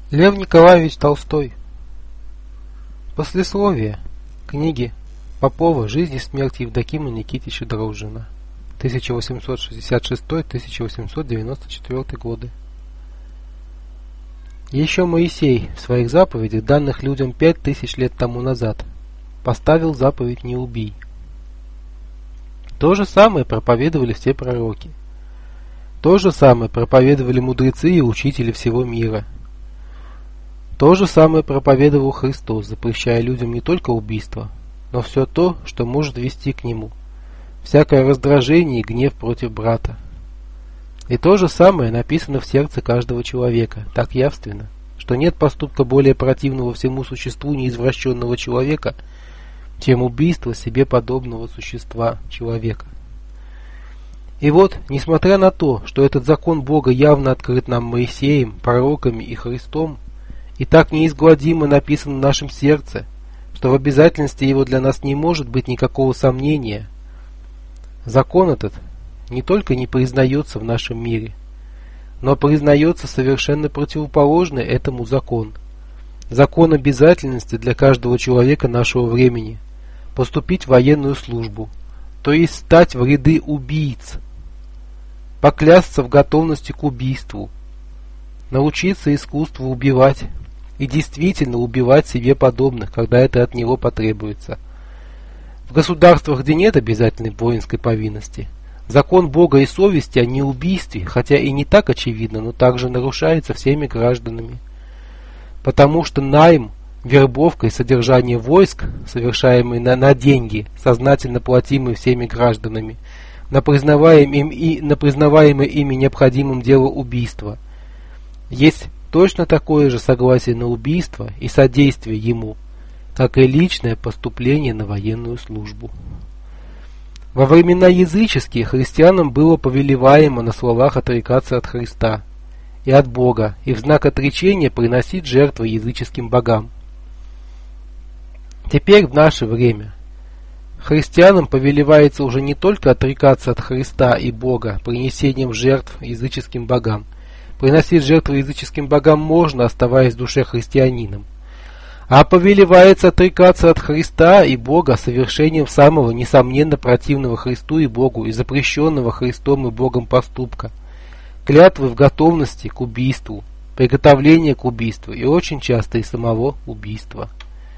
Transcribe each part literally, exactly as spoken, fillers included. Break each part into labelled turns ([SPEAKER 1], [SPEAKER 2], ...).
[SPEAKER 1] Лев Николаевич Толстой. Послесловие книги Попова «Жизнь и смерть Евдокима Никитича Дрожжина» тысяча восемьсот шестьдесят шестой — тысяча восемьсот девяносто четвёртый годы. Еще Моисей в своих заповедях, данных людям пять тысяч лет тому назад, поставил заповедь «Не убий». То же самое проповедовали все пророки. То же самое проповедовали мудрецы и учители всего мира. То же самое проповедовал Христос, запрещая людям не только убийство, но все то, что может вести к нему, всякое раздражение и гнев против брата. И то же самое написано в сердце каждого человека, так явственно, что нет поступка более противного всему существу неизвращенного человека, чем убийство себе подобного существа человека. И вот, несмотря на то, что этот закон Бога явно открыт нам Моисеем, пророками и Христом, и так неизгладимо написан в нашем сердце, что в обязательности его для нас не может быть никакого сомнения, закон этот не только не признается в нашем мире, но признается совершенно противоположный этому закон. Закон обязательности для каждого человека нашего времени – поступить в военную службу, то есть стать в ряды убийц, поклясться в готовности к убийству, научиться искусству убивать и действительно убивать себе подобных, когда это от него потребуется. В государствах, где нет обязательной воинской повинности, закон Бога и совести о неубийстве, хотя и не так очевидно, но также нарушается всеми гражданами. Потому что найм, вербовка и содержание войск, совершаемые на, на деньги, сознательно платимые всеми гражданами, на признаваемое им, и, на признаваемое ими необходимым дело убийства, есть точно такое же согласие на убийство и содействие ему, как и личное поступление на военную службу. Во времена языческие христианам было повелеваемо на словах отрекаться от Христа и от Бога, и в знак отречения приносить жертвы языческим богам. Теперь, в наше время, христианам повелевается уже не только отрекаться от Христа и Бога принесением жертв языческим богам. Приносить жертвы языческим богам можно, оставаясь в душе христианином. А повелевается отрекаться от Христа и Бога совершением самого, несомненно, противного Христу и Богу и запрещенного Христом и Богом поступка, клятвы в готовности к убийству, приготовления к убийству и очень часто и самого убийства.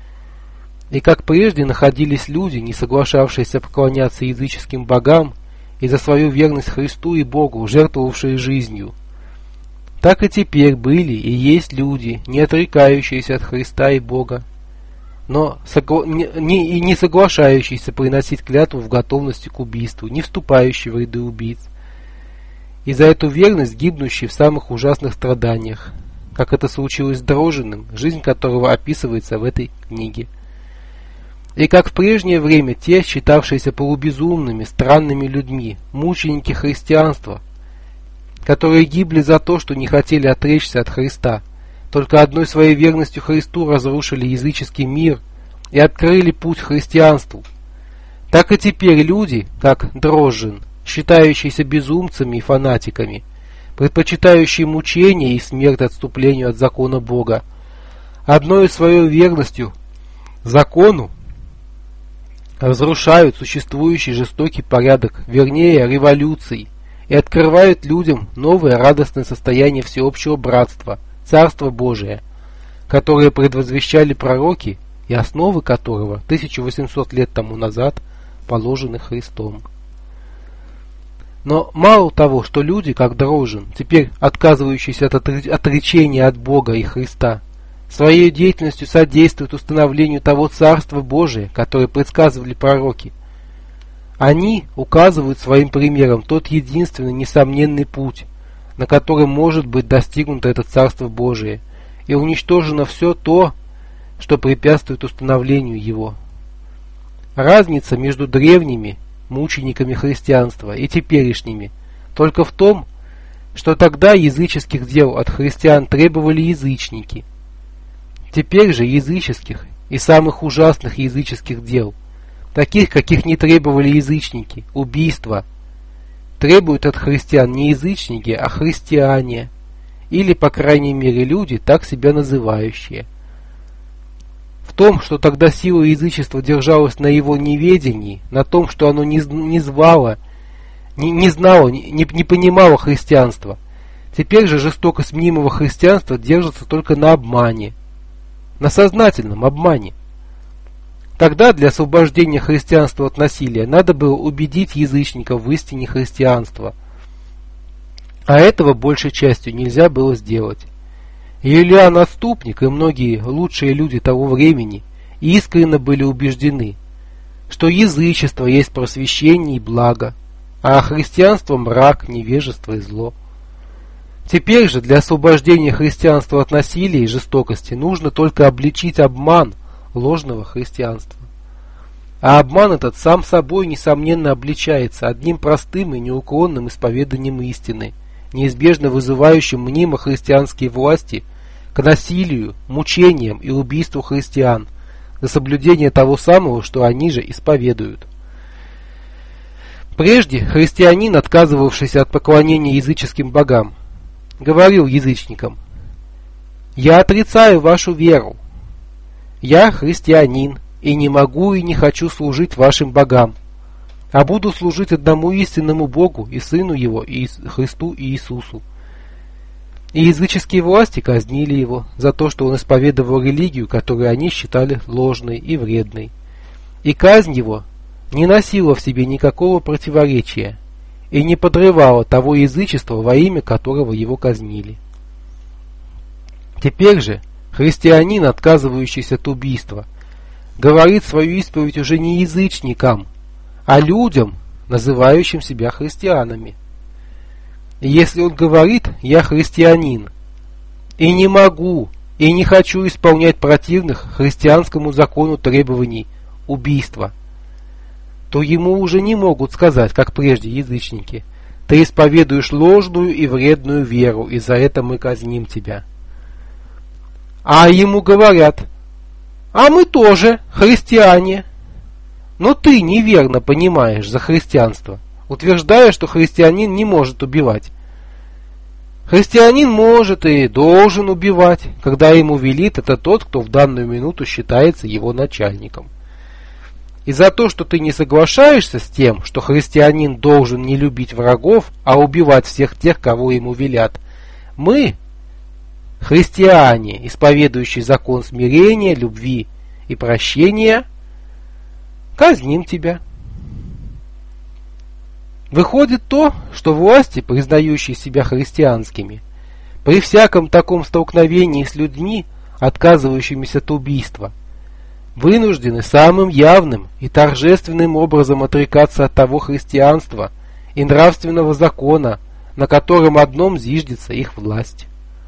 [SPEAKER 1] И как прежде находились люди, не соглашавшиеся поклоняться языческим богам и за свою верность Христу и Богу, жертвовавшие жизнью, так и теперь были и есть люди, не отрекающиеся от Христа и Бога, но согла... не... и не соглашающиеся приносить клятву в готовности к убийству, не вступающие в ряды убийц, и за эту верность гибнущие в самых ужасных страданиях, как это случилось с Дрожжиным, жизнь которого описывается в этой книге. И как в прежнее время те, считавшиеся полубезумными, странными людьми, мученики христианства, которые гибли за то, что не хотели отречься от Христа, только одной своей верностью Христу разрушили языческий мир и открыли путь христианству. Так и теперь люди, как Дрожжин, считающиеся безумцами и фанатиками, предпочитающие мучения и смерть отступлению от закона Бога, одной своей верностью закону разрушают существующий жестокий порядок, вернее революций, и открывают людям новое радостное состояние всеобщего братства, Царство Божие, которое предвозвещали пророки и основы которого тысяча восемьсот лет тому назад положены Христом. Но мало того, что люди, как Дрожжин, теперь отказывающиеся от отречения от Бога и Христа, своей деятельностью содействуют установлению того Царства Божия, которое предсказывали пророки, они указывают своим примером тот единственный несомненный путь, на котором может быть достигнуто это Царство Божие, и уничтожено все то, что препятствует установлению его. Разница между древними мучениками христианства и теперешними только в том, что тогда языческих дел от христиан требовали язычники. Теперь же языческих и самых ужасных языческих дел, таких, каких не требовали язычники, убийства, требуют от христиан не язычники, а христиане, или, по крайней мере, люди, так себя называющие. В том, что тогда сила язычества держалась на его неведении, на том, что оно не, не звало, не, не знало, не, не понимало христианства. Теперь же жестокость мнимого христианства держится только на обмане, на сознательном обмане. Тогда для освобождения христианства от насилия надо было убедить язычников в истине христианства, а этого большей частью нельзя было сделать. Юлиан Отступник и многие лучшие люди того времени искренне были убеждены, что язычество есть просвещение и благо, а христианство мрак, невежество и зло. Теперь же для освобождения христианства от насилия и жестокости нужно только обличить обман ложного христианства. А обман этот сам собой несомненно обличается одним простым и неуклонным исповеданием истины, неизбежно вызывающим мнимо христианские власти к насилию, мучениям и убийству христиан за соблюдение того самого, что они же исповедуют. Прежде христианин, отказывавшийся от поклонения языческим богам, говорил язычникам: «Я отрицаю вашу веру. Я христианин, и не могу и не хочу служить вашим богам, а буду служить одному истинному Богу и Сыну Его, и Христу Иисусу». И языческие власти казнили его за то, что он исповедовал религию, которую они считали ложной и вредной. И казнь его не носила в себе никакого противоречия и не подрывала того язычества, во имя которого его казнили. Теперь же христианин, отказывающийся от убийства, говорит свою исповедь уже не язычникам, а людям, называющим себя христианами. И если он говорит: «Я христианин, и не могу, и не хочу исполнять противных христианскому закону требований убийства», то ему уже не могут сказать, как прежде язычники: «Ты исповедуешь ложную и вредную веру, и за это мы казним тебя». А ему говорят: «А мы тоже христиане». Но ты неверно понимаешь за христианство, утверждая, что христианин не может убивать. Христианин может и должен убивать, когда ему велит это тот, кто в данную минуту считается его начальником. И за то, что ты не соглашаешься с тем, что христианин должен не любить врагов, а убивать всех тех, кого ему велят, мы, христиане, исповедующие закон смирения, любви и прощения, казним тебя. Выходит то, что власти, признающие себя христианскими, при всяком таком столкновении с людьми, отказывающимися от убийства, вынуждены самым явным и торжественным образом отрекаться от того христианства и нравственного закона, на котором одном зиждется их власть.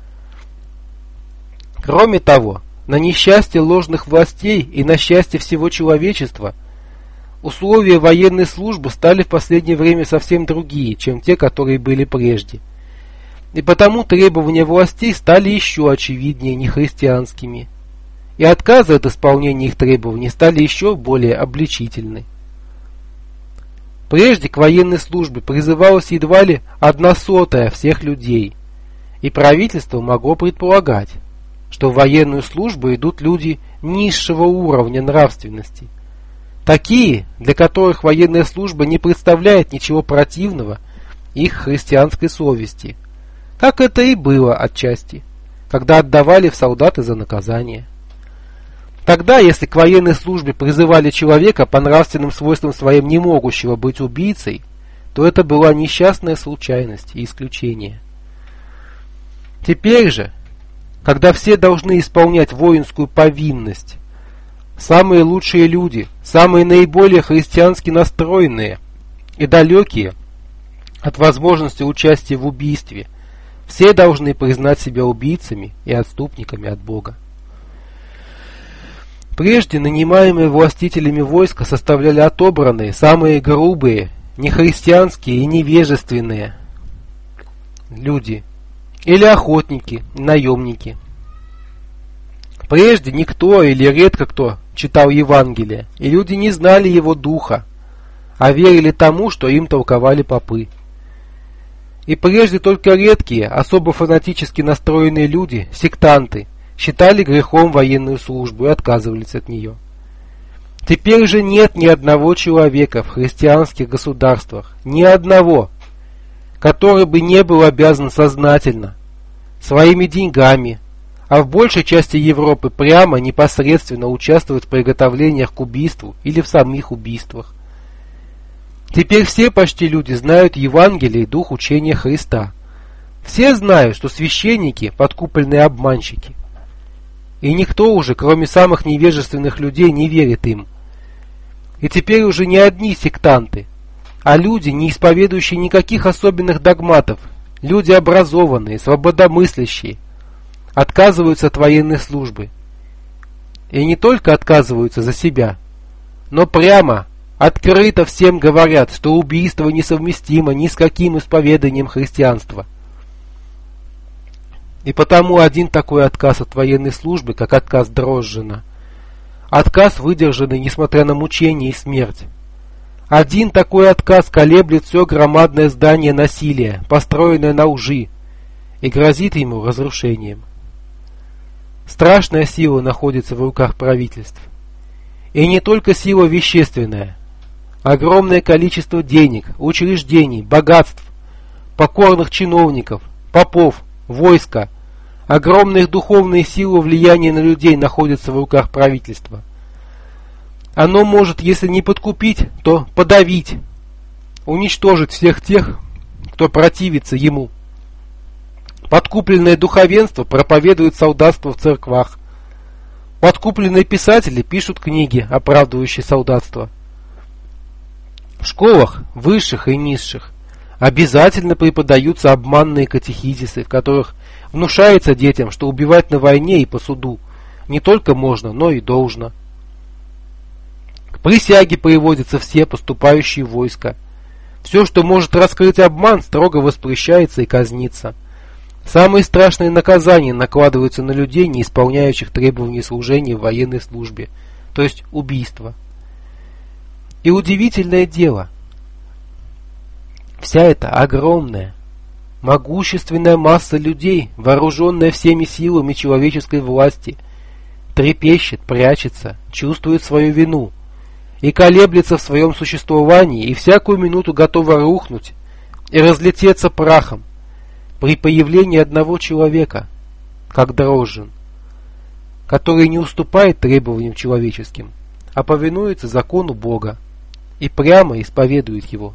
[SPEAKER 1] Кроме того, на несчастье ложных властей и на счастье всего человечества условия военной службы стали в последнее время совсем другие, чем те, которые были прежде. И потому требования властей стали еще очевиднее нехристианскими, и отказы от исполнения их требований стали еще более обличительны. Прежде к военной службе призывалась едва ли одна сотая всех людей, и правительство могло предполагать, что в военную службу идут люди низшего уровня нравственности, такие, для которых военная служба не представляет ничего противного их христианской совести, как это и было отчасти, когда отдавали в солдаты за наказание. Тогда, если к военной службе призывали человека по нравственным свойствам своим не могущего быть убийцей, то это была несчастная случайность и исключение. Теперь же, когда все должны исполнять воинскую повинность, самые лучшие люди, самые наиболее христиански настроенные и далекие от возможности участия в убийстве, все должны признать себя убийцами и отступниками от Бога. Прежде нанимаемые властителями войска составляли отобранные, самые грубые, нехристианские и невежественные люди, или охотники, наемники. Прежде никто или редко кто читал Евангелие, и люди не знали его духа, а верили тому, что им толковали попы. И прежде только редкие, особо фанатически настроенные люди, сектанты, считали грехом военную службу и отказывались от нее. Теперь же нет ни одного человека в христианских государствах, ни одного, который бы не был обязан сознательно, своими деньгами, а в большей части Европы прямо, непосредственно участвовать в приготовлениях к убийству или в самих убийствах. Теперь все почти люди знают Евангелие и дух учения Христа. Все знают, что священники – подкупленные обманщики. И никто уже, кроме самых невежественных людей, не верит им. И теперь уже не одни сектанты, а люди, не исповедующие никаких особенных догматов, люди образованные, свободомыслящие, отказываются от военной службы. И не только отказываются за себя, но прямо, открыто всем говорят, что убийство несовместимо ни с каким исповеданием христианства. И потому один такой отказ от военной службы, как отказ Дрожжина, отказ, выдержанный несмотря на мучения и смерть. Один такой отказ колеблет все громадное здание насилия, построенное на лжи, и грозит ему разрушением. Страшная сила находится в руках правительств. И не только сила вещественная. Огромное количество денег, учреждений, богатств, покорных чиновников, попов, войска, огромные духовные силы влияния на людей находятся в руках правительства. Оно может, если не подкупить, то подавить, уничтожить всех тех, кто противится ему. Подкупленное духовенство проповедует солдатство в церквах. Подкупленные писатели пишут книги, оправдывающие солдатство. В школах, высших и низших, обязательно преподаются обманные катехизисы, в которых внушается детям, что убивать на войне и по суду не только можно, но и должно. К присяге приводятся все поступающие войска. Все, что может раскрыть обман, строго воспрещается и казнится. Самые страшные наказания накладываются на людей, не исполняющих требований служения в военной службе, то есть убийство. И удивительное дело, вся эта огромная, могущественная масса людей, вооруженная всеми силами человеческой власти, трепещет, прячется, чувствует свою вину и колеблется в своем существовании, и всякую минуту готова рухнуть и разлететься прахом при появлении одного человека, как Дрожжин, который не уступает требованиям человеческим, а повинуется закону Бога и прямо исповедует его.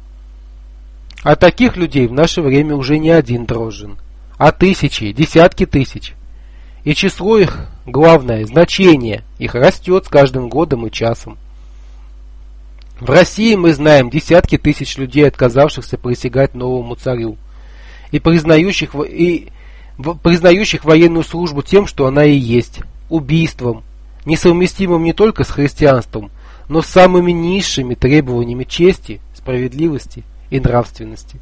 [SPEAKER 1] А таких людей в наше время уже не один Дрожжин, а тысячи, десятки тысяч. И число их, главное, значение их растет с каждым годом и часом. В России мы знаем десятки тысяч людей, отказавшихся присягать новому царю, и признающих, и признающих военную службу тем, что она и есть, убийством, несовместимым не только с христианством, но с самыми низшими требованиями чести, справедливости и нравственности.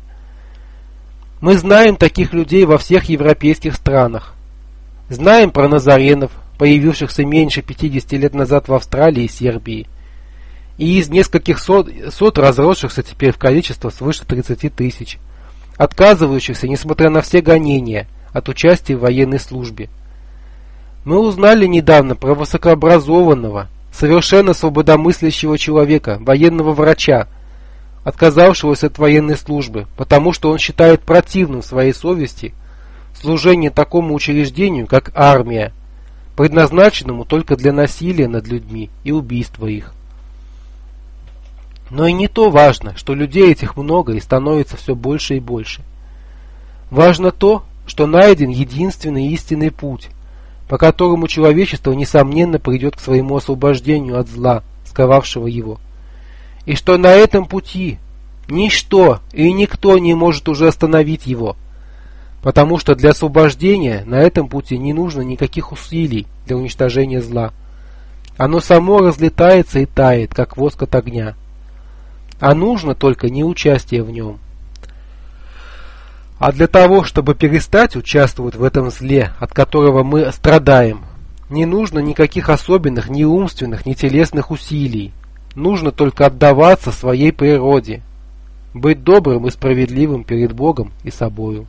[SPEAKER 1] Мы знаем таких людей во всех европейских странах. Знаем про назаренов, появившихся меньше пятидесяти лет назад в Австралии и Сербии, и из нескольких сот, сот разросшихся теперь в количество свыше тридцати тысяч, отказывающихся, несмотря на все гонения, от участия в военной службе. Мы узнали недавно про высокообразованного, совершенно свободомыслящего человека, военного врача, отказавшегося от военной службы, потому что он считает противным своей совести служение такому учреждению, как армия, предназначенному только для насилия над людьми и убийства их. Но и не то важно, что людей этих много и становится все больше и больше. Важно то, что найден единственный истинный путь, по которому человечество несомненно придет к своему освобождению от зла, сковавшего его. И что на этом пути ничто и никто не может уже остановить его, потому что для освобождения на этом пути не нужно никаких усилий для уничтожения зла. Оно само разлетается и тает, как воск от огня. А нужно только не участие в нем. А для того, чтобы перестать участвовать в этом зле, от которого мы страдаем, не нужно никаких особенных ни умственных, ни телесных усилий. Нужно только отдаваться своей природе, быть добрым и справедливым перед Богом и собою.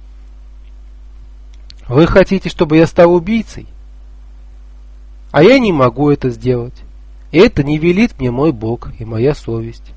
[SPEAKER 1] Вы хотите, чтобы я стал убийцей? А я не могу это сделать. И это не велит мне мой Бог и моя совесть.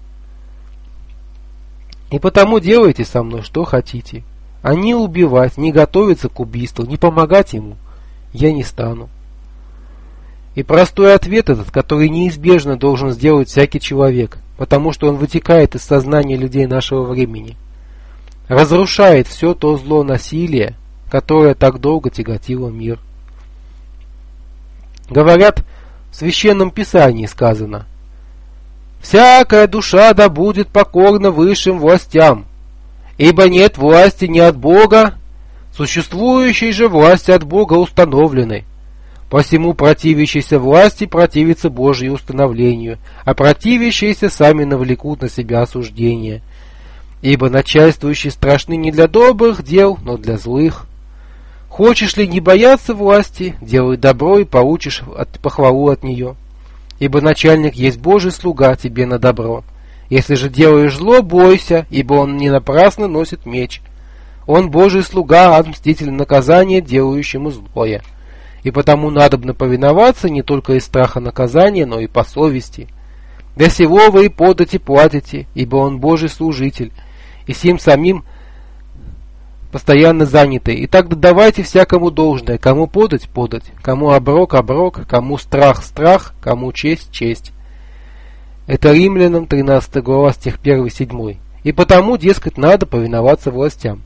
[SPEAKER 1] И потому делайте со мной, что хотите. А не убивать, не готовиться к убийству, не помогать ему я не стану. И простой ответ этот, который неизбежно должен сделать всякий человек, потому что он вытекает из сознания людей нашего времени, разрушает все то зло насилия, которое так долго тяготило мир. Говорят, в Священном Писании сказано: «Всякая душа да будет покорна высшим властям, ибо нет власти ни от Бога, существующие же власти от Бога установлены. Посему противящиеся власти противятся Божьему установлению, а противящиеся сами навлекут на себя осуждение. Ибо начальствующие страшны не для добрых дел, но для злых. Хочешь ли не бояться власти, делай добро и получишь от, похвалу от нее. Ибо начальник есть Божий слуга тебе на добро. Если же делаешь зло, бойся, ибо он не напрасно носит меч. Он Божий слуга, от мстителя наказания, делающему злое. И потому надобно повиноваться не только из страха наказания, но и по совести. Для сего вы и подати платите, ибо он Божий служитель, и сим самим постоянно заняты. Итак, давайте всякому должное, кому подать – подать, кому оброк – оброк, кому страх – страх, кому честь – честь». Это Римлянам тринадцатая глава, стих один-седьмой. И потому, дескать, надо повиноваться властям.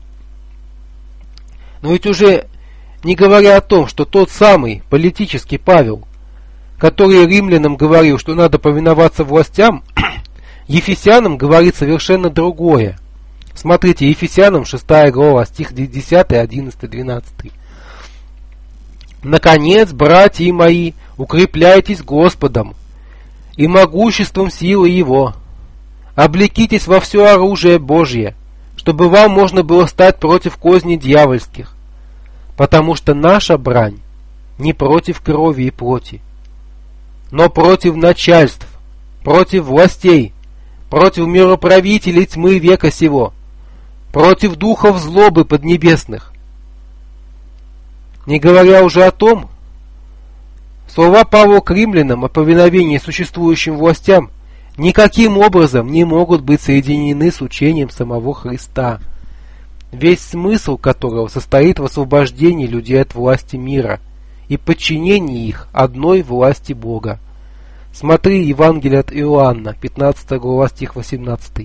[SPEAKER 1] Но ведь уже не говоря о том, что тот самый политический Павел, который римлянам говорил, что надо повиноваться властям, Ефесянам говорит совершенно другое. Смотрите, Ефесянам шестая глава, стих десятый, одиннадцатый, двенадцатый. «Наконец, братья мои, укрепляйтесь Господом и могуществом силы Его. Облекитесь во все оружие Божье, чтобы вам можно было стать против козней дьявольских. Потому что наша брань не против крови и плоти, но против начальств, против властей, против мироправителей тьмы века сего, против духов злобы поднебесных». Не говоря уже о том, слова Павла к римлянам о повиновении существующим властям никаким образом не могут быть соединены с учением самого Христа, весь смысл которого состоит в освобождении людей от власти мира и подчинении их одной власти Бога. Смотри Евангелие от Иоанна, пятнадцатая глава, стих восемнадцатый.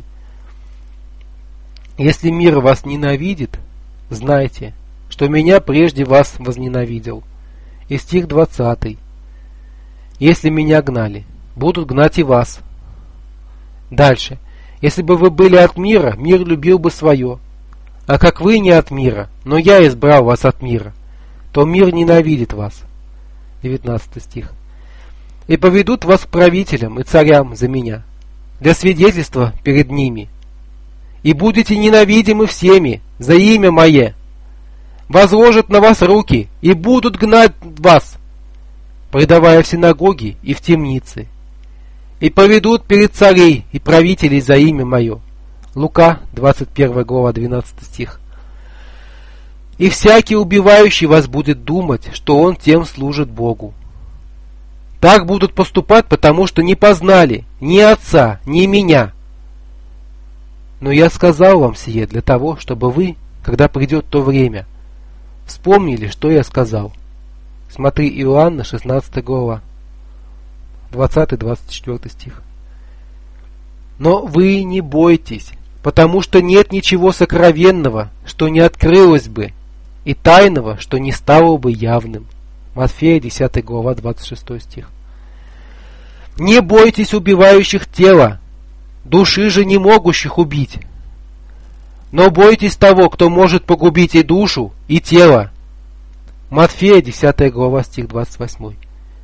[SPEAKER 1] «Если мир вас ненавидит, знайте, что меня прежде вас возненавидел». И стих двадцатый. «Если меня гнали, будут гнать и вас». Дальше. «Если бы вы были от мира, мир любил бы свое. А как вы не от мира, но я избрал вас от мира, то мир ненавидит вас». девятнадцатый стих. «И поведут вас к правителям и царям за меня, для свидетельства перед ними. И будете ненавидимы всеми за имя мое. Возложат на вас руки и будут гнать вас, предавая в синагоги и в темницы. И поведут перед царей и правителей за имя мое». Лука, двадцать первая глава, двенадцатый стих. «И всякий убивающий вас будет думать, что он тем служит Богу. Так будут поступать, потому что не познали ни Отца, ни Меня. Но я сказал вам сие для того, чтобы вы, когда придет то время, вспомнили, что я сказал». Смотри Иоанна, шестнадцатая глава, двадцатый-двадцать четвёртый стих. «Но вы не бойтесь, потому что нет ничего сокровенного, что не открылось бы, и тайного, что не стало бы явным». Матфея, десятая глава, двадцать шестой стих. «Не бойтесь убивающих тело, души же не могущих убить. Но бойтесь того, кто может погубить и душу, и тело». Матфея, десятая глава, стих двадцать восьмой.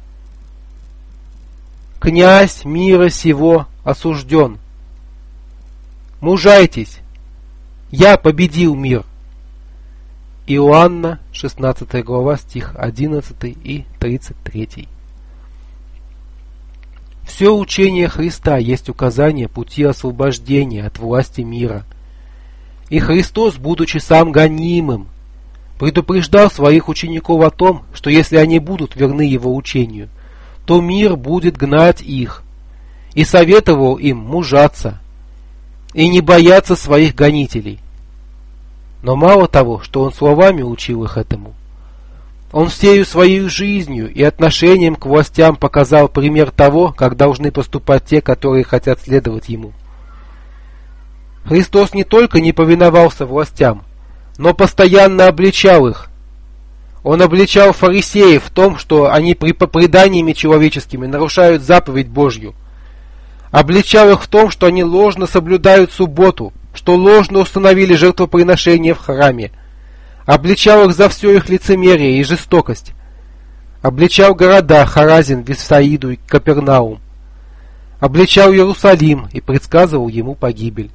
[SPEAKER 1] «Князь мира сего осужден. Мужайтесь, я победил мир». Иоанна, шестнадцатая глава, стих одиннадцатый и тридцать третий. Все учение Христа есть указание пути освобождения от власти мира. И Христос, будучи сам гонимым, предупреждал своих учеников о том, что если они будут верны Его учению, то мир будет гнать их, и советовал им мужаться и не бояться своих гонителей. Но мало того, что Он словами учил их этому, Он всею своей жизнью и отношением к властям показал пример того, как должны поступать те, которые хотят следовать Ему. Христос не только не повиновался властям, но постоянно обличал их. Он обличал фарисеев в том, что они при преданиями человеческими нарушают заповедь Божью. Обличал их в том, что они ложно соблюдают субботу, что ложно установили жертвоприношение в храме. Обличал их за все их лицемерие и жестокость. Обличал города Харазин, Вифсаиду и Капернаум. Обличал Иерусалим и предсказывал ему погибель.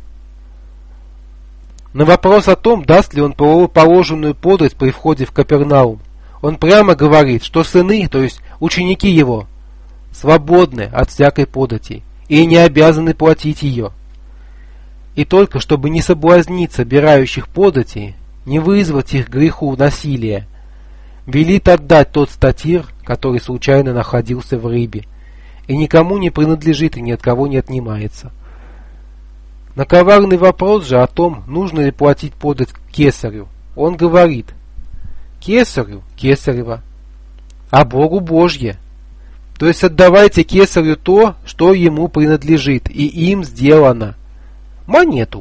[SPEAKER 1] На вопрос о том, даст ли он положенную подать при входе в Капернаум, он прямо говорит, что сыны, то есть ученики его, свободны от всякой подати и не обязаны платить ее. И только чтобы не соблазнить собирающих подати, не вызвать их к греху насилия, велит отдать тот статир, который случайно находился в рыбе, и никому не принадлежит и ни от кого не отнимается. На коварный вопрос же о том, нужно ли платить подать кесарю, он говорит: кесарю кесарево, а Богу Божье. То есть отдавайте кесарю то, что ему принадлежит, и им сделано. Монету.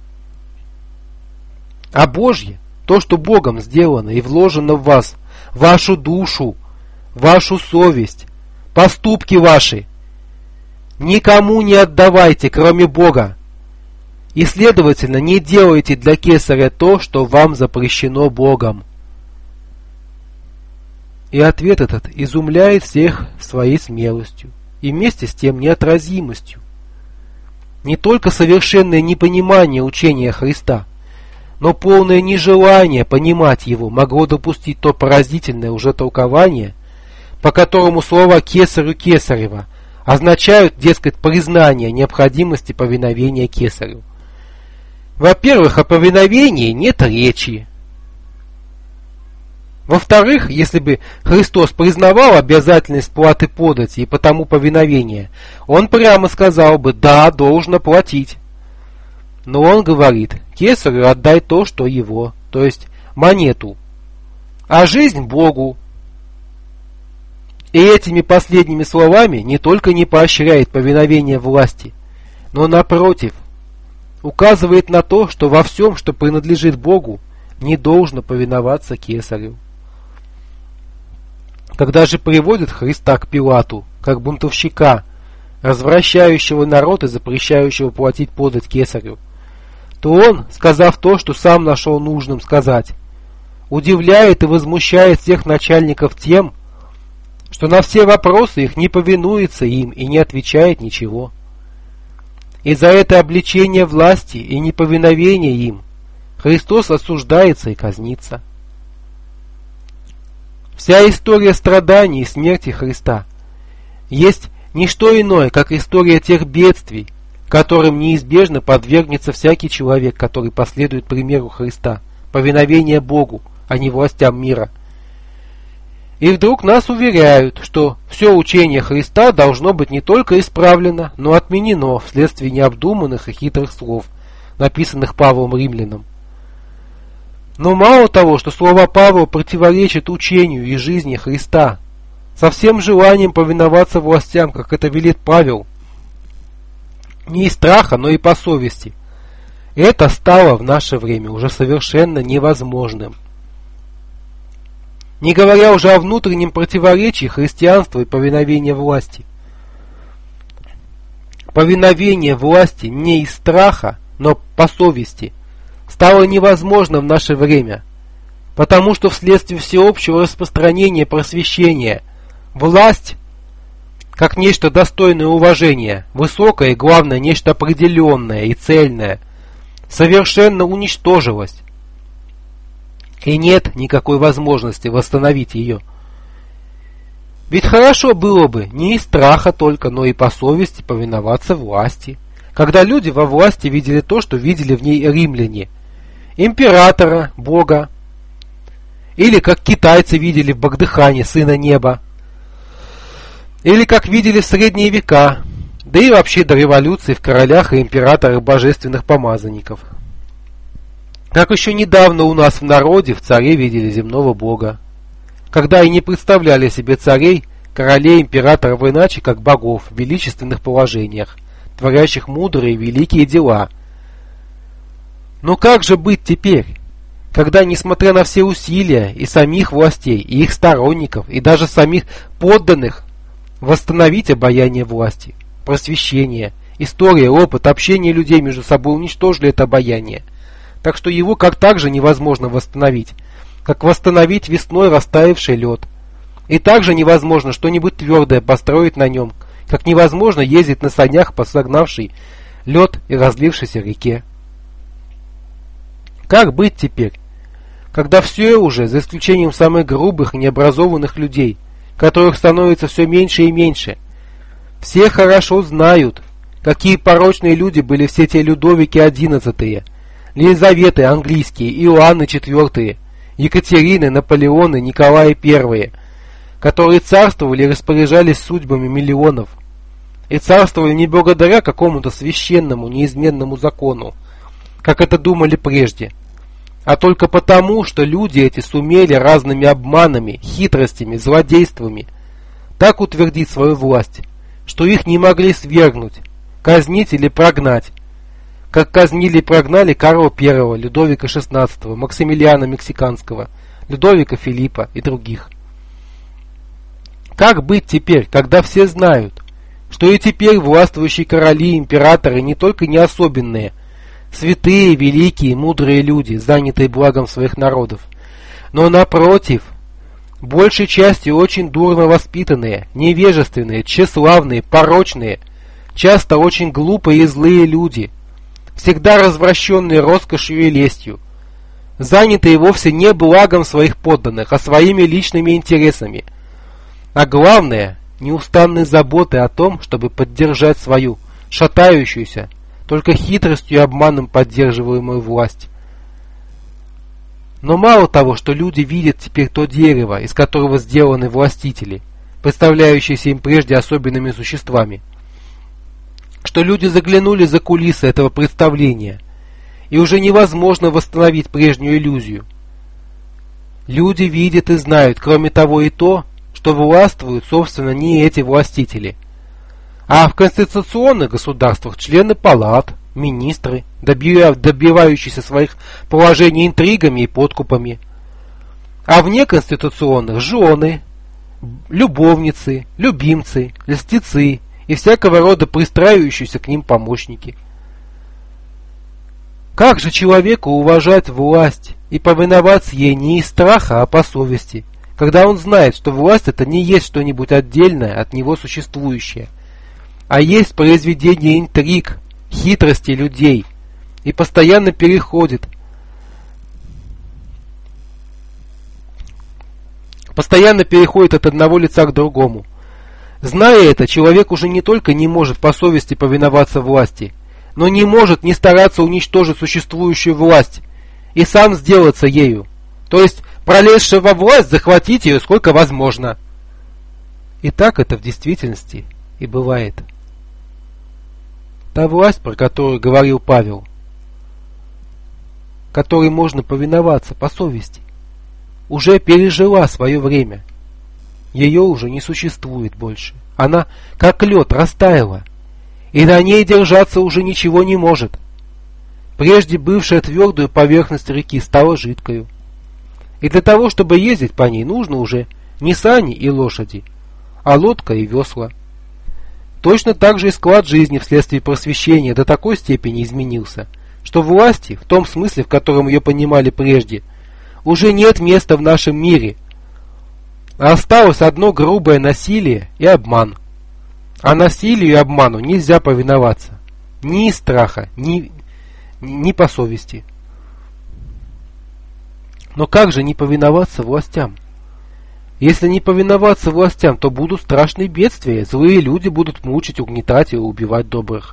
[SPEAKER 1] А Божье, то, что Богом сделано и вложено в вас, вашу душу, вашу совесть, поступки ваши, никому не отдавайте, кроме Бога. И, следовательно, не делайте для кесаря то, что вам запрещено Богом. И ответ этот изумляет всех своей смелостью и вместе с тем неотразимостью. Не только совершенное непонимание учения Христа, но полное нежелание понимать его могло допустить то поразительное уже толкование, по которому слова «кесарю кесарева» означают, дескать, признание необходимости повиновения кесарю. Во-первых, о повиновении нет речи. Во-вторых, если бы Христос признавал обязательность платы подати и потому повиновения, Он прямо сказал бы: да, должно платить. Но Он говорит: кесарю отдай то, что его, то есть монету, а жизнь Богу. И этими последними словами не только не поощряет повиновение власти, но напротив, указывает на то, что во всем, что принадлежит Богу, не должно повиноваться кесарю. Когда же приводят Христа к Пилату, как бунтовщика, развращающего народ и запрещающего платить подать кесарю, то он, сказав то, что сам нашел нужным сказать, удивляет и возмущает всех начальников тем, что на все вопросы их не повинуется им и не отвечает ничего. И за это обличение власти и неповиновение им Христос осуждается и казнится. Вся история страданий и смерти Христа есть не что иное, как история тех бедствий, которым неизбежно подвергнется всякий человек, который последует примеру Христа, повиновение Богу, а не властям мира. И вдруг нас уверяют, что все учение Христа должно быть не только исправлено, но отменено вследствие необдуманных и хитрых слов, написанных Павлом римлянам. Но мало того, что слова Павла противоречат учению и жизни Христа, со всем желанием повиноваться властям, как это велит Павел, не из страха, но и по совести, это стало в наше время уже совершенно невозможным. Не говоря уже о внутреннем противоречии христианства и повиновения власти. Повиновение власти не из страха, но по совести стало невозможно в наше время, потому что вследствие всеобщего распространения просвещения власть, как нечто достойное уважения, высокое и, главное, нечто определенное и цельное, совершенно уничтожилась. И нет никакой возможности восстановить ее. Ведь хорошо было бы не из страха только, но и по совести повиноваться власти. Когда люди во власти видели то, что видели в ней римляне, императора, бога, или как китайцы видели в Багдыхане сына неба, или как видели в средние века, да и вообще до революции в королях и императорах божественных помазанников. Как еще недавно у нас в народе в царе видели земного бога, когда и не представляли себе царей, королей, императоров иначе, как богов в величественных положениях, творящих мудрые и великие дела. Но как же быть теперь, когда, несмотря на все усилия и самих властей, и их сторонников, и даже самих подданных, восстановить обаяние власти, просвещение, история, опыт, общение людей между собой уничтожили это обаяние, так что его как так же невозможно восстановить, как восстановить весной растаявший лед. И также невозможно что-нибудь твердое построить на нем, как невозможно ездить на санях по согнавшей лед и разлившейся реке. Как быть теперь, когда все уже, за исключением самых грубых и необразованных людей, которых становится все меньше и меньше, все хорошо знают, какие порочные люди были все те Людовики одиннадцатые, Елизаветы английские, Иоанны четвёртые, Екатерины, Наполеоны, Николаи первые, которые царствовали и распоряжались судьбами миллионов, и царствовали не благодаря какому-то священному, неизменному закону, как это думали прежде, а только потому, что люди эти сумели разными обманами, хитростями, злодействами так утвердить свою власть, что их не могли свергнуть, казнить или прогнать, как казнили и прогнали Карла Первого, Людовика шестнадцатого, Максимилиана Мексиканского, Людовика Филиппа и других. Как быть теперь, когда все знают, что и теперь властвующие короли и императоры не только не особенные, святые, великие, мудрые люди, занятые благом своих народов, но напротив, большей частью очень дурно воспитанные, невежественные, тщеславные, порочные, часто очень глупые и злые люди, всегда развращенные роскошью и лестью, занятые вовсе не благом своих подданных, а своими личными интересами, а главное, неустанной заботой о том, чтобы поддержать свою шатающуюся, только хитростью и обманом поддерживаемую власть. Но мало того, что люди видят теперь то дерево, из которого сделаны властители, представляющиеся им прежде особенными существами, что люди заглянули за кулисы этого представления, и уже невозможно восстановить прежнюю иллюзию. Люди видят и знают, кроме того, и то, что властвуют, собственно, не эти властители, а в конституционных государствах члены палат, министры, добивающиеся своих положений интригами и подкупами, а в неконституционных жены, любовницы, любимцы, льстецы и всякого рода пристраивающиеся к ним помощники. Как же человеку уважать власть и повиноваться ей не из страха, а по совести, когда он знает, что власть это не есть что-нибудь отдельное от него существующее, а есть произведение интриг, хитрости людей, и постоянно переходит, постоянно переходит от одного лица к другому. Зная это, человек уже не только не может по совести повиноваться власти, но не может не стараться уничтожить существующую власть и сам сделаться ею, то есть пролезши во власть, захватить ее сколько возможно. И так это в действительности и бывает. Та власть, про которую говорил Павел, которой можно повиноваться по совести, уже пережила свое время. Ее уже не существует больше. Она, как лед, растаяла, и на ней держаться уже ничего не может. Прежде бывшая твердую поверхность реки стала жидкою. И для того, чтобы ездить по ней, нужно уже не сани и лошади, а лодка и весла. Точно так же и склад жизни вследствие просвещения до такой степени изменился, что власти, в том смысле, в котором ее понимали прежде, уже нет места в нашем мире, а осталось одно грубое насилие и обман. А насилию и обману нельзя повиноваться ни из страха, ни, ни по совести. Но как же не повиноваться властям? Если не повиноваться властям, то будут страшные бедствия. Злые люди будут мучить, угнетать и убивать добрых.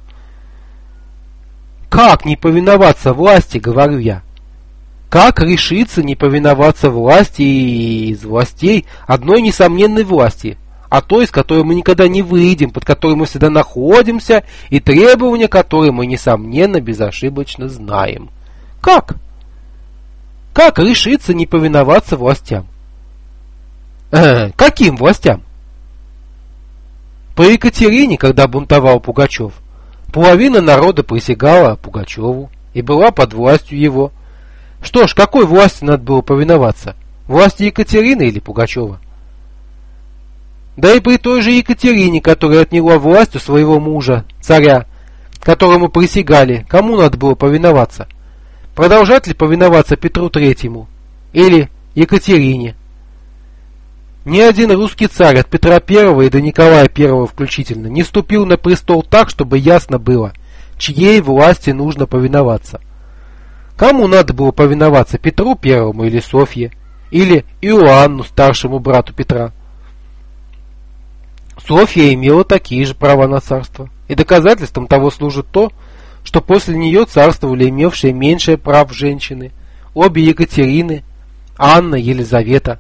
[SPEAKER 1] Как не повиноваться власти, говорю я? Как решиться не повиноваться власти и из властей одной несомненной власти, а той, из которой мы никогда не выйдем, под которой мы всегда находимся, и требования которой мы, несомненно, безошибочно знаем? Как? Как решиться не повиноваться властям? Э, каким властям? По Екатерине, когда бунтовал Пугачев, половина народа присягала Пугачеву и была под властью его. Что ж, какой власти надо было повиноваться? Власти Екатерины или Пугачева? Да и при той же Екатерине, которая отняла власть у своего мужа, царя, которому присягали, кому надо было повиноваться? Продолжать ли повиноваться Петру Третьему или Екатерине? Ни один русский царь от Петра Первого и до Николая Первого включительно не ступил на престол так, чтобы ясно было, чьей власти нужно повиноваться. Кому надо было повиноваться, Петру Первому или Софье, или Иоанну, старшему брату Петра? Софья имела такие же права на царство, и доказательством того служит то, что после нее царствовали имевшие меньшее прав женщины, обе Екатерины, Анна, Елизавета.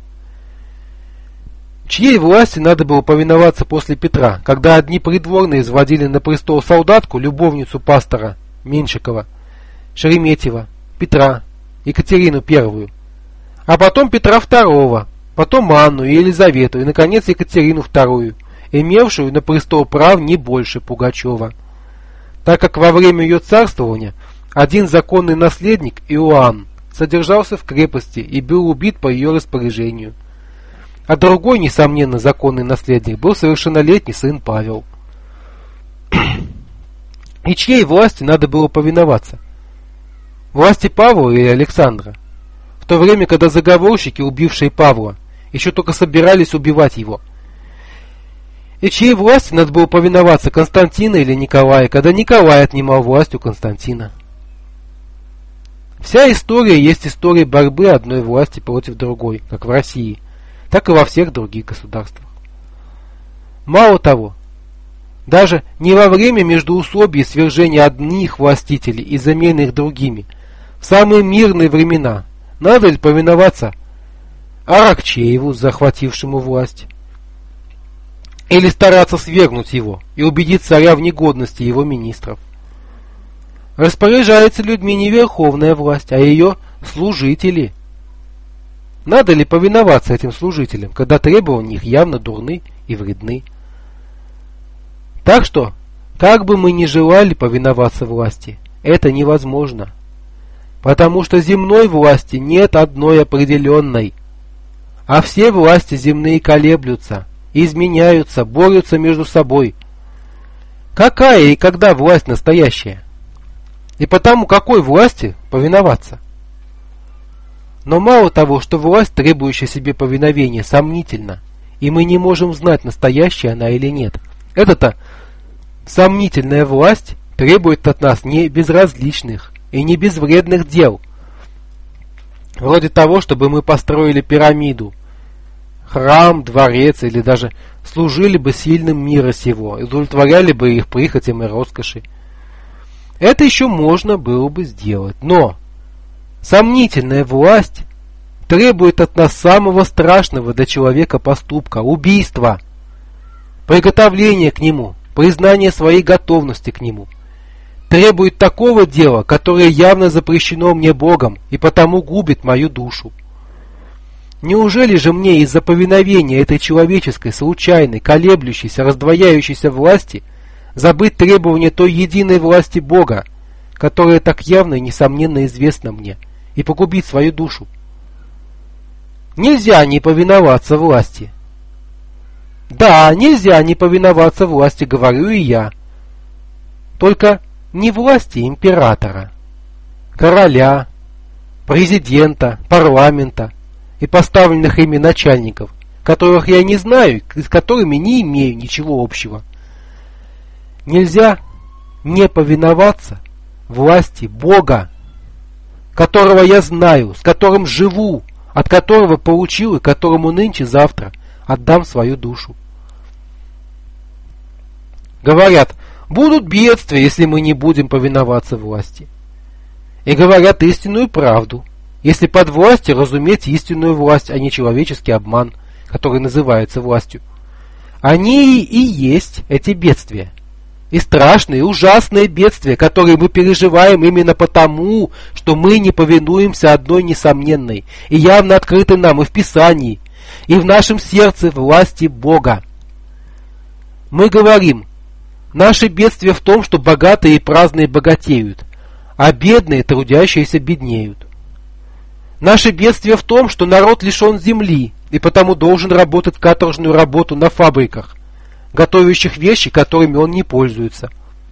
[SPEAKER 1] Чьей власти надо было повиноваться после Петра, когда одни придворные изводили на престол солдатку, любовницу пастора Меньшикова, Шереметьева, Петра, Екатерину Первую, а потом Петра Второго, потом Анну и Елизавету, и, наконец, Екатерину Вторую, имевшую на престол прав не больше Пугачева, так как во время ее царствования один законный наследник, Иоанн, содержался в крепости и был убит по ее распоряжению, а другой, несомненно, законный наследник был совершеннолетний сын Павел. И чьей власти надо было повиноваться? Власти Павла или Александра? В то время, когда заговорщики, убившие Павла, еще только собирались убивать его. И чьей власти надо было повиноваться, Константина или Николая, когда Николай отнимал власть у Константина? Вся история есть история борьбы одной власти против другой, как в России, так и во всех других государствах. Мало того, даже не во время междоусобий и свержения одних властителей и замены их другими, в самые мирные времена надо ли повиноваться Аракчееву, захватившему власть, или стараться свергнуть его и убедить царя в негодности его министров? Распоряжается людьми не верховная власть, а ее служители. Надо ли повиноваться этим служителям, когда требования их явно дурны и вредны? Так что, как бы мы ни желали повиноваться власти, это невозможно. Потому что земной власти нет одной определенной, а все власти земные колеблются, изменяются, борются между собой. Какая и когда власть настоящая? И потому какой власти повиноваться? Но мало того, что власть, требующая себе повиновения, сомнительна, и мы не можем знать, настоящая она или нет. Эта-то сомнительная власть требует от нас не безразличных и не безвредных дел, вроде того, чтобы мы построили пирамиду, храм, дворец или даже служили бы сильным мира сего, и удовлетворяли бы их прихотям и роскоши. Это еще можно было бы сделать, но сомнительная власть требует от нас самого страшного для человека поступка – убийства, приготовления к нему, признания своей готовности к нему. Требует такого дела, которое явно запрещено мне Богом и потому губит мою душу. Неужели же мне из-за повиновения этой человеческой, случайной, колеблющейся, раздвояющейся власти забыть требования той единой власти Бога, которая так явно и несомненно известна мне, и погубить свою душу? Нельзя не повиноваться власти. Да, нельзя не повиноваться власти, говорю и я. Только не власти императора, короля, президента, парламента и поставленных ими начальников, которых я не знаю и с которыми не имею ничего общего. Нельзя не повиноваться власти Бога, которого я знаю, с которым живу, от которого получил и которому нынче-завтра отдам свою душу. Говорят, будут бедствия, если мы не будем повиноваться власти. И говорят истинную правду, если под властью разуметь истинную власть, а не человеческий обман, который называется властью. Они и есть эти бедствия. И страшные, ужасные бедствия, которые мы переживаем именно потому, что мы не повинуемся одной несомненной и явно открытой нам и в Писании, и в нашем сердце власти Бога. Мы говорим, наше бедствие в том, что богатые и праздные богатеют, а бедные, трудящиеся, беднеют. Наше бедствие в том, что народ лишен земли и потому должен работать каторжную работу на фабриках, готовящих вещи, которыми он не пользуется.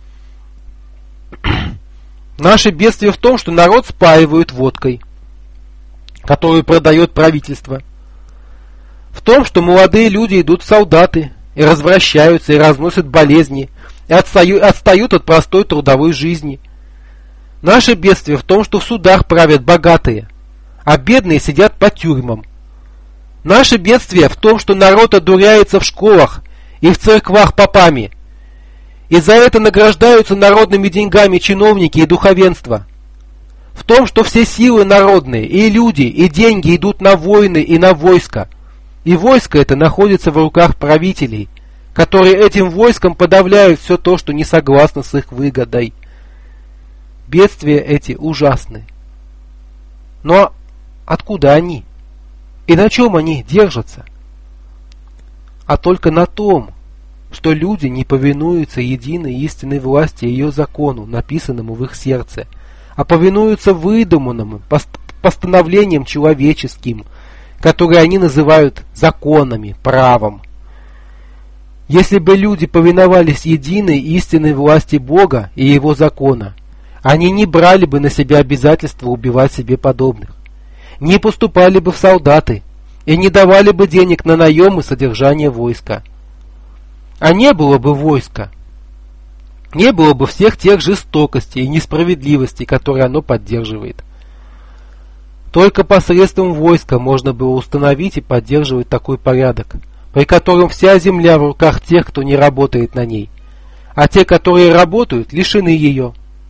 [SPEAKER 1] Наше бедствие в том, что народ спаивают водкой, которую продает правительство. В том, что молодые люди идут в солдаты и развращаются, и разносят болезни, и отстают от простой трудовой жизни. Наше бедствие в том, что в судах правят богатые, а бедные сидят по тюрьмам. Наше бедствие в том, что народ одуряется в школах и в церквах попами, и за это награждаются народными деньгами чиновники и духовенство. В том, что все силы народные, и люди, и деньги идут на войны и на войска, и войско это находится в руках правителей, которые этим войском подавляют все то, что не согласно с их выгодой. Бедствия эти ужасны. Но откуда они? И на чем они держатся? А только на том, что люди не повинуются единой истинной власти и ее закону, написанному в их сердце, а повинуются выдуманным постановлениям человеческим, которые они называют законами, правом. Если бы люди повиновались единой истинной власти Бога и Его закона, они не брали бы на себя обязательство убивать себе подобных, не поступали бы в солдаты и не давали бы денег на наем и содержание войска. А не было бы войска, не было бы всех тех жестокостей и несправедливостей, которые оно поддерживает. Только посредством войска можно было установить и поддерживать такой порядок, при котором вся земля в руках тех, кто не работает на ней, а те, которые работают, лишены ее.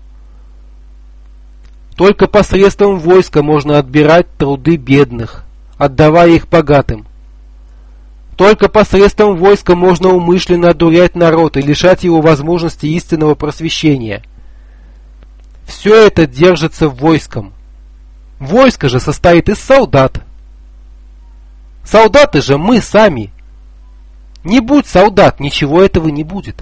[SPEAKER 1] Только посредством войска можно отбирать труды бедных, отдавая их богатым. Только посредством войска можно умышленно одурять народ и лишать его возможности истинного просвещения. Все это держится войском. Войско же состоит из солдат. Солдаты же мы сами. Не будь солдат, ничего этого не будет.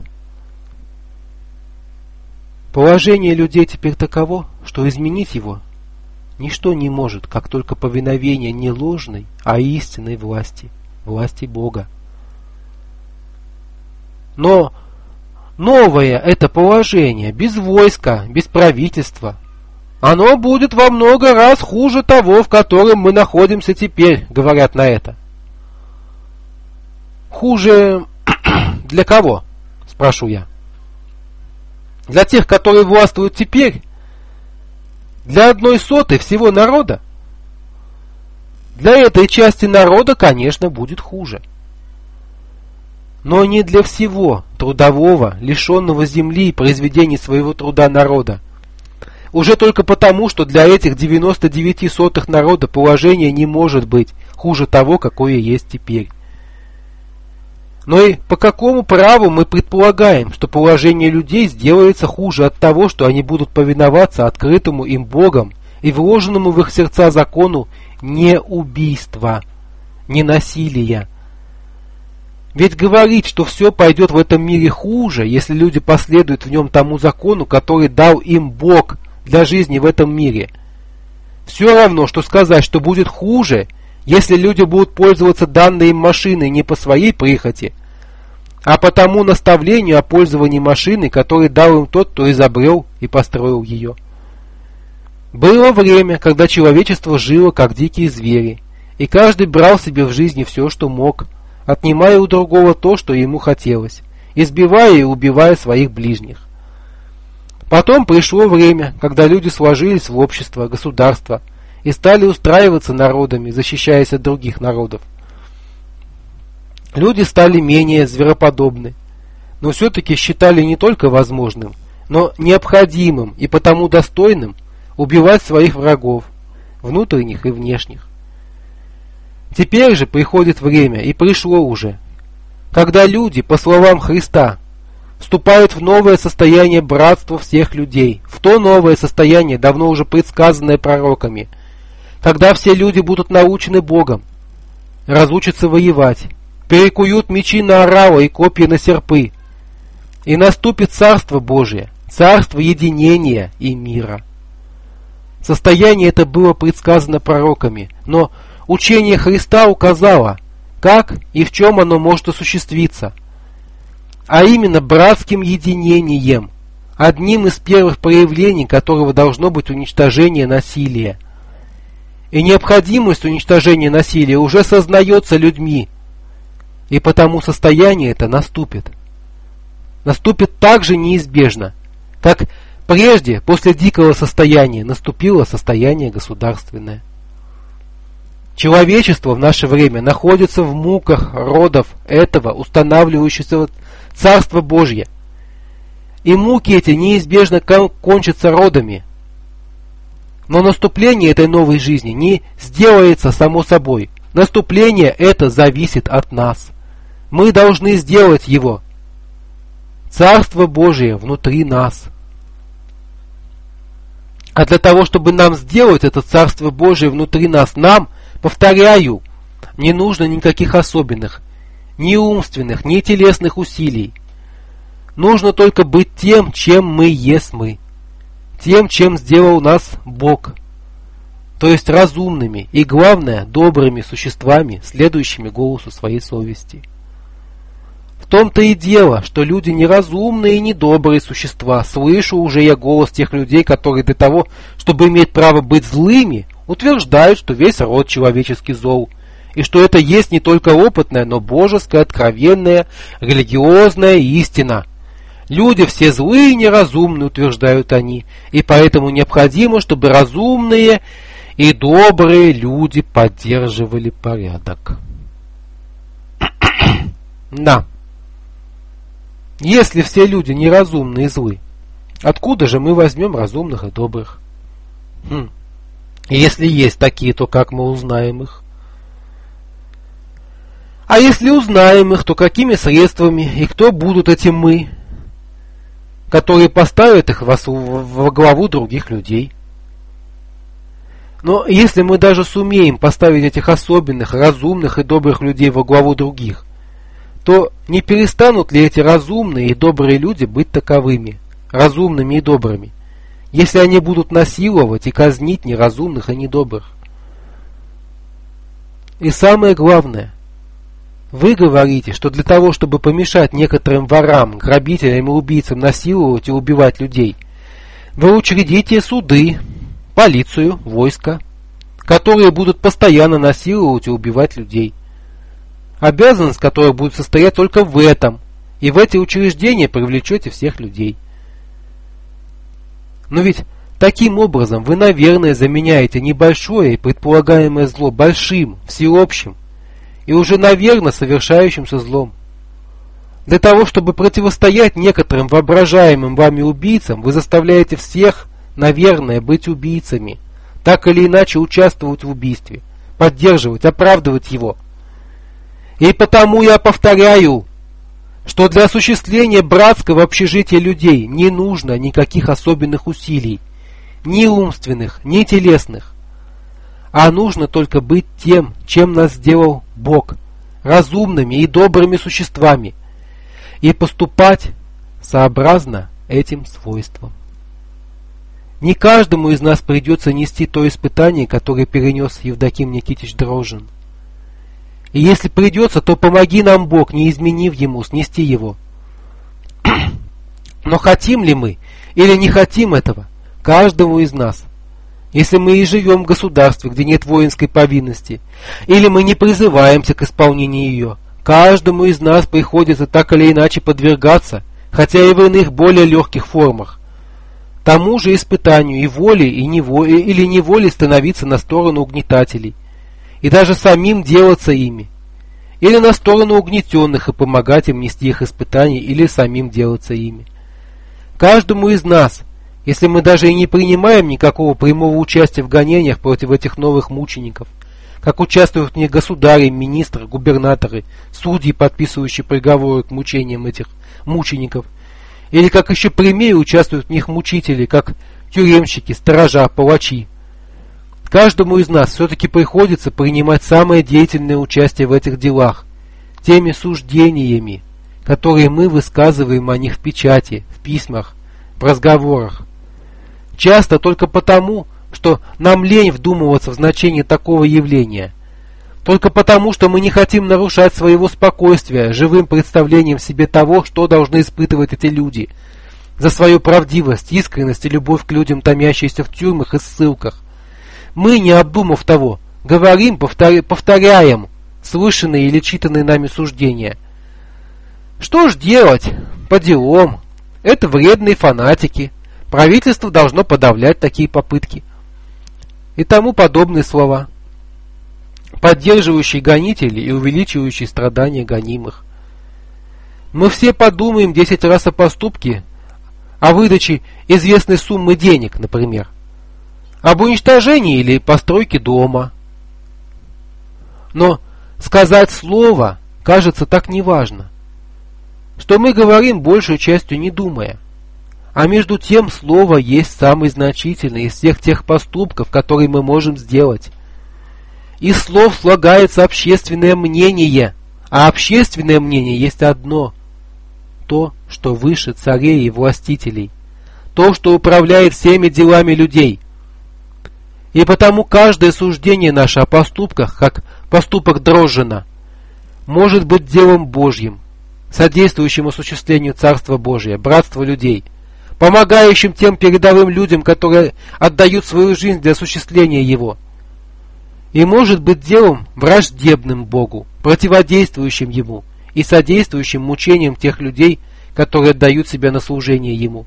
[SPEAKER 1] Положение людей теперь таково, что изменить его ничто не может, как только повиновение не ложной, а истинной власти, власти Бога. Но новое это положение, без войска, без правительства, оно будет во много раз хуже того, в котором мы находимся теперь, говорят на это. Хуже для кого? Спрошу я. Для тех, которые властвуют теперь? Для одной сотой всего народа? Для этой части народа, конечно, будет хуже. Но не для всего трудового, лишенного земли и произведений своего труда народа. Уже только потому, что для этих девяноста девяти сотых народа положение не может быть хуже того, какое есть теперь. Но и по какому праву мы предполагаем, что положение людей сделается хуже от того, что они будут повиноваться открытому им Богом и вложенному в их сердца закону не убийства, не насилия? Ведь говорить, что все пойдет в этом мире хуже, если люди последуют в нем тому закону, который дал им Бог для жизни в этом мире, все равно, что сказать, что будет хуже, если люди будут пользоваться данной им машиной не по своей прихоти, а по тому наставлению о пользовании машиной, который дал им тот, кто изобрел и построил ее. Было время, когда человечество жило как дикие звери, и каждый брал себе в жизни все, что мог, отнимая у другого то, что ему хотелось, избивая и убивая своих ближних. Потом пришло время, когда люди сложились в общество, государство, и стали устраиваться народами, защищаясь от других народов. Люди стали менее звероподобны, но все-таки считали не только возможным, но необходимым и потому достойным убивать своих врагов, внутренних и внешних. Теперь же приходит время, и пришло уже, когда люди, по словам Христа, вступают в новое состояние братства всех людей, в то новое состояние, давно уже предсказанное пророками, когда все люди будут научены Богом, разучатся воевать, перекуют мечи на орала и копья на серпы, и наступит Царство Божие, Царство единения и мира. Состояние это было предсказано пророками, но учение Христа указало, как и в чем оно может осуществиться, а именно братским единением, одним из первых проявлений которого должно быть уничтожение насилия. И необходимость уничтожения насилия уже сознается людьми, и потому состояние это наступит. Наступит так же неизбежно, как прежде, после дикого состояния, наступило состояние государственное. Человечество в наше время находится в муках родов этого устанавливающегося Царства Божье. И муки эти неизбежно кончатся родами. Но наступление этой новой жизни не сделается само собой. Наступление это зависит от нас. Мы должны сделать его. Царство Божие внутри нас. А для того, чтобы нам сделать это Царство Божие внутри нас, нам, повторяю, не нужно никаких особенных, ни умственных, ни телесных усилий. Нужно только быть тем, чем мы есть мы, тем, чем сделал нас Бог, то есть разумными и, главное, добрыми существами, следующими голосу своей совести. В том-то и дело, что люди неразумные и недобрые существа. Слышу уже я голос тех людей, которые для того, чтобы иметь право быть злыми, утверждают, что весь род человеческий зол, и что это есть не только опытная, но божеская, откровенная, религиозная истина. Люди все злые и неразумные, утверждают они, и поэтому необходимо, чтобы разумные и добрые люди поддерживали порядок. Да. Если все люди неразумные и злы, откуда же мы возьмем разумных и добрых? Хм. И если есть такие, то как мы узнаем их? А если узнаем их, то какими средствами и кто будут эти мы, которые поставят их во, во главу других людей? Но если мы даже сумеем поставить этих особенных, разумных и добрых людей во главу других, то не перестанут ли эти разумные и добрые люди быть таковыми, разумными и добрыми, если они будут насиловать и казнить неразумных и недобрых? И самое главное, вы говорите, что для того, чтобы помешать некоторым ворам, грабителям и убийцам насиловать и убивать людей, вы учредите суды, полицию, войско, которые будут постоянно насиловать и убивать людей, обязанность которых будет состоять только в этом, и в эти учреждения привлечете всех людей. Но ведь таким образом вы, наверное, заменяете небольшое и предполагаемое зло большим, всеобщим и уже, наверное, совершающимся злом. Для того, чтобы противостоять некоторым воображаемым вами убийцам, вы заставляете всех, наверное, быть убийцами, так или иначе участвовать в убийстве, поддерживать, оправдывать его. И потому я повторяю, что для осуществления братского общежития людей не нужно никаких особенных усилий, ни умственных, ни телесных, а нужно только быть тем, чем нас сделал Бог, разумными и добрыми существами, и поступать сообразно этим свойствам. Не каждому из нас придется нести то испытание, которое перенес Евдоким Никитич Дрожжин. И если придется, то помоги нам, Бог, не изменив ему, снести его. Но хотим ли мы или не хотим этого, каждому из нас, если мы и живем в государстве, где нет воинской повинности, или мы не призываемся к исполнению ее, каждому из нас приходится так или иначе подвергаться, хотя и в иных более легких формах, тому же испытанию и волей, и неволей, или неволей становиться на сторону угнетателей, и даже самим делаться ими, или на сторону угнетенных и помогать им нести их испытания, или самим делаться ими. Каждому из нас, если мы даже и не принимаем никакого прямого участия в гонениях против этих новых мучеников, как участвуют в них государи, министры, губернаторы, судьи, подписывающие приговоры к мучениям этих мучеников, или как еще прямее участвуют в них мучители, как тюремщики, сторожа, палачи. Каждому из нас все-таки приходится принимать самое деятельное участие в этих делах, теми суждениями, которые мы высказываем о них в печати, в письмах, в разговорах. Часто только потому, что нам лень вдумываться в значение такого явления. Только потому, что мы не хотим нарушать своего спокойствия живым представлением в себе того, что должны испытывать эти люди, за свою правдивость, искренность и любовь к людям, томящиеся в тюрьмах и ссылках. Мы, не обдумав того, говорим, повторя, повторяем слышанные или читанные нами суждения. Что ж делать? По делам. Это вредные фанатики. Правительство должно подавлять такие попытки. И тому подобные слова, поддерживающие гонителей и увеличивающие страдания гонимых. Мы все подумаем десять раз о поступке, о выдаче известной суммы денег, например, об уничтожении или постройке дома. Но сказать слово кажется так неважно, что мы говорим большей частью не думая. А между тем слово есть самый значительный из всех тех поступков, которые мы можем сделать. Из слов слагается общественное мнение, а общественное мнение есть одно – то, что выше царей и властителей, то, что управляет всеми делами людей. И потому каждое суждение наше о поступках, как поступок Дрожжина, может быть делом Божьим, содействующим осуществлению Царства Божия, братства людей, помогающим тем передовым людям, которые отдают свою жизнь для осуществления его. И может быть делом враждебным Богу, противодействующим Ему и содействующим мучениям тех людей, которые отдают себя на служение Ему.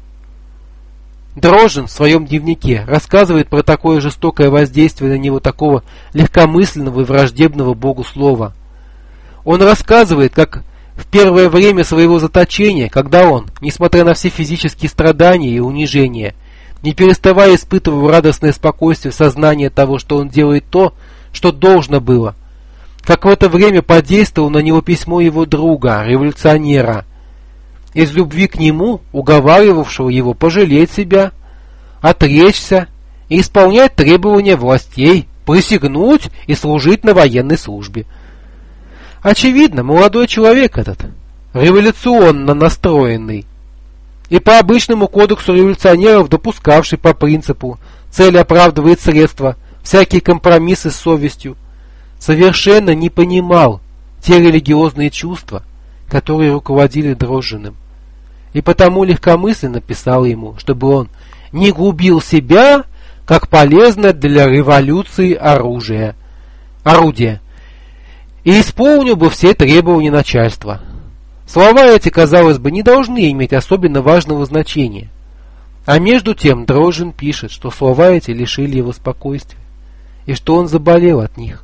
[SPEAKER 1] Дрожжин в своем дневнике рассказывает про такое жестокое воздействие на него такого легкомысленного и враждебного Богу слова. Он рассказывает, как в первое время своего заточения, когда он, несмотря на все физические страдания и унижения, не переставая испытывал радостное спокойствие сознания того, что он делает то, что должно было, как в это время подействовало на него письмо его друга, революционера, из любви к нему, уговаривавшего его пожалеть себя, отречься и исполнять требования властей, присягнуть и служить на военной службе. Очевидно, молодой человек этот, революционно настроенный, и по обычному кодексу революционеров допускавший по принципу «цель оправдывает средства», всякие компромиссы с совестью, совершенно не понимал те религиозные чувства, которые руководили Дрожжиным, и потому легкомысленно писал ему, чтобы он не губил себя, как полезное для революции оружие, орудие, и исполнил бы все требования начальства. Слова эти, казалось бы, не должны иметь особенно важного значения. А между тем Дрожжин пишет, что слова эти лишили его спокойствия, и что он заболел от них.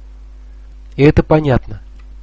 [SPEAKER 1] И это понятно.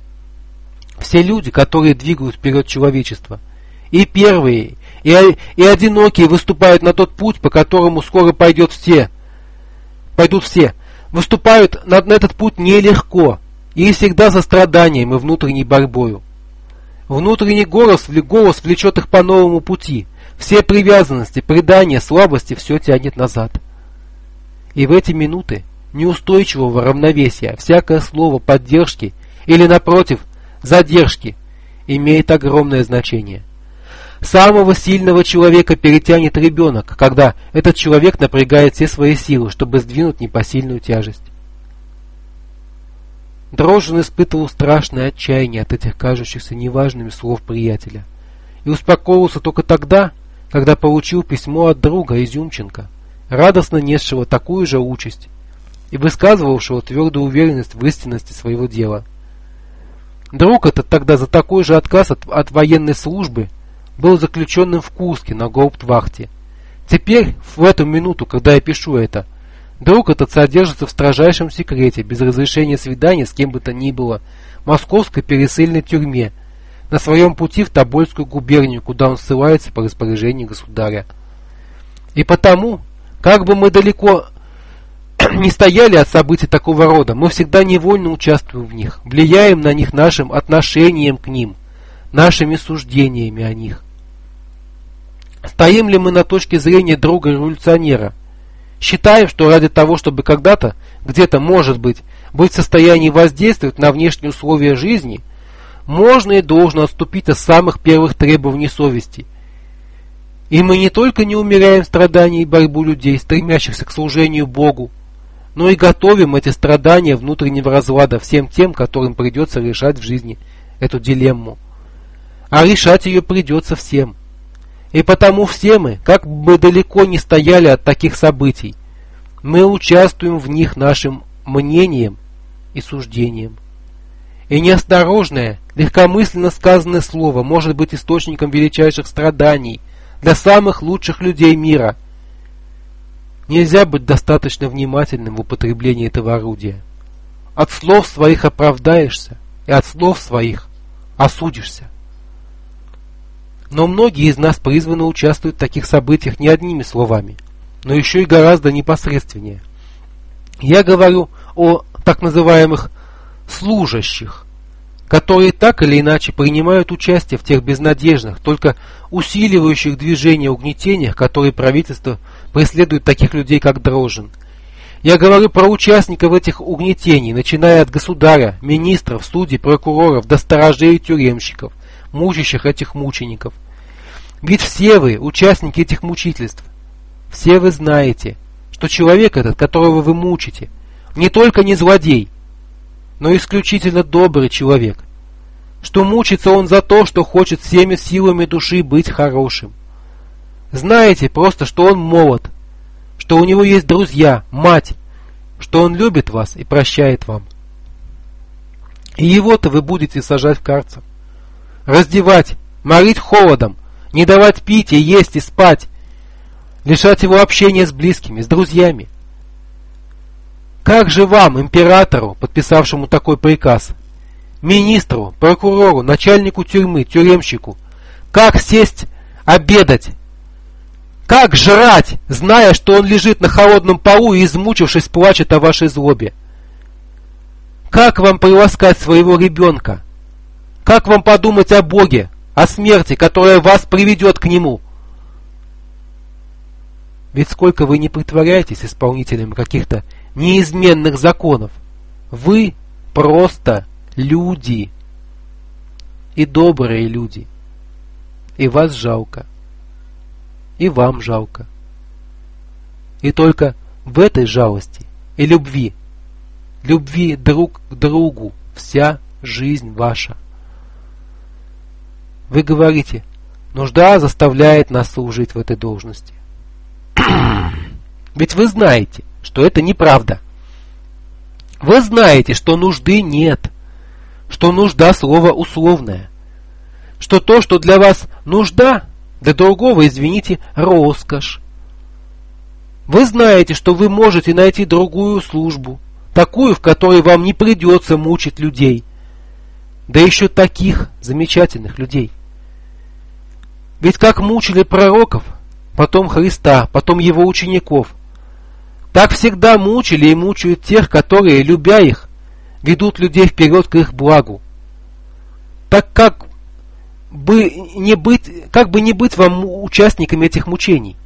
[SPEAKER 1] Все люди, которые двигают вперед человечество, и первые, и, и одинокие выступают на тот путь, по которому скоро пойдет все, пойдут все, выступают на, на этот путь нелегко, и всегда со страданием и внутренней борьбою. Внутренний голос, голос влечет их по новому пути. Все привязанности, предания, слабости все тянет назад. И в эти минуты неустойчивого равновесия всякое слово поддержки или, напротив, задержки имеет огромное значение. Самого сильного человека перетянет ребенок, когда этот человек напрягает все свои силы, чтобы сдвинуть непосильную тяжесть. Дрожжин испытывал страшное отчаяние от этих кажущихся неважными слов приятеля и успокоился только тогда, когда получил письмо от друга Изюмченко, радостно несшего такую же участь и высказывавшего твердую уверенность в истинности своего дела. Друг этот тогда за такой же отказ от, от военной службы был заключенным в Курске на гауптвахте, Теперь, в эту минуту, когда я пишу это, друг этот содержится в строжайшем секрете, без разрешения свидания с кем бы то ни было, в московской пересыльной тюрьме, на своем пути в Тобольскую губернию, куда он ссылается по распоряжению государя. И потому, как бы мы далеко не стояли от событий такого рода, мы всегда невольно участвуем в них, влияем на них нашим отношением к ним, нашими суждениями о них. Стоим ли мы на точке зрения друга-революционера? Считаем, что ради того, чтобы когда-то, где-то, может быть, быть в состоянии воздействовать на внешние условия жизни, можно и должно отступить от самых первых требований совести. И мы не только не умеряем страданий и борьбу людей, стремящихся к служению Богу, но и готовим эти страдания внутреннего разлада всем тем, которым придется решать в жизни эту дилемму. А решать ее придется всем. И потому все мы, как бы далеко не стояли от таких событий, мы участвуем в них нашим мнением и суждением. И неосторожное, легкомысленно сказанное слово может быть источником величайших страданий для самых лучших людей мира. Нельзя быть достаточно внимательным в употреблении этого орудия. От слов своих оправдаешься, и от слов своих осудишься. Но многие из нас призваны участвовать в таких событиях не одними словами, но еще и гораздо непосредственнее. Я говорю о так называемых служащих, которые так или иначе принимают участие в тех безнадежных, только усиливающих движения угнетениях, которые правительство преследует таких людей, как Дрожжин. Я говорю про участников этих угнетений, начиная от государя, министров, судей, прокуроров до сторожей и тюремщиков, мучащих этих мучеников. Ведь все вы участники этих мучительств. Все вы знаете, что человек этот, которого вы мучите, не только не злодей, но исключительно добрый человек, что мучится он за то, что хочет всеми силами души быть хорошим. Знаете просто, что он молод, что у него есть друзья, мать, что он любит вас и прощает вам. И его-то вы будете сажать в карцер, раздевать, морить холодом, не давать пить и есть и спать, лишать его общения с близкими, с друзьями. Как же вам, императору, подписавшему такой приказ, министру, прокурору, начальнику тюрьмы, тюремщику, как сесть обедать? Как жрать, зная, что он лежит на холодном полу и, измучившись, плачет о вашей злобе? Как вам приласкать своего ребенка? Как вам подумать о Боге, о смерти, которая вас приведет к Нему? Ведь сколько вы не притворяетесь исполнителем каких-то неизменных законов, вы просто люди. И добрые люди. И вас жалко. И вам жалко. И только в этой жалости и любви, любви друг к другу, вся жизнь ваша. Вы говорите, нужда заставляет нас служить в этой должности. Ведь вы знаете, что это неправда. Вы знаете, что нужды нет, что нужда слово условное, что то, что для вас нужда, для другого, извините, роскошь. Вы знаете, что вы можете найти другую службу, такую, в которой вам не придется мучить людей, да еще таких замечательных людей. Ведь как мучили пророков, потом Христа, потом его учеников, так всегда мучили и мучают тех, которые, любя их, ведут людей вперед к их благу. Так как бы не быть, как бы не быть вам участниками этих мучений?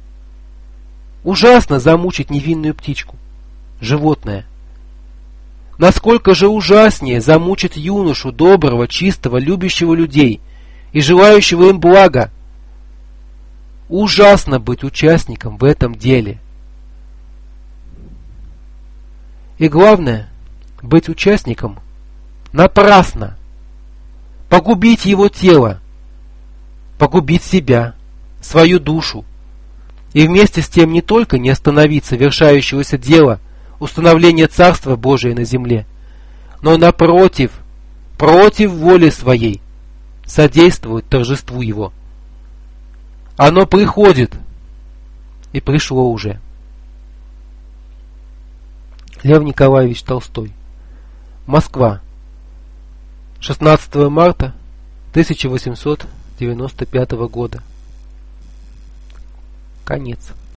[SPEAKER 1] Ужасно замучить невинную птичку, животное. Насколько же ужаснее замучить юношу, доброго, чистого, любящего людей и желающего им блага. Ужасно быть участником в этом деле. И главное, быть участником напрасно. Погубить его тело, погубить себя, свою душу. И вместе с тем не только не остановить совершающегося дела установления Царства Божия на земле, но напротив, против воли своей, содействовать торжеству его. Оно приходит, и пришло уже. Лев Николаевич Толстой. Москва. шестнадцатого марта тысяча восемьсот девяносто пятого года. Конец.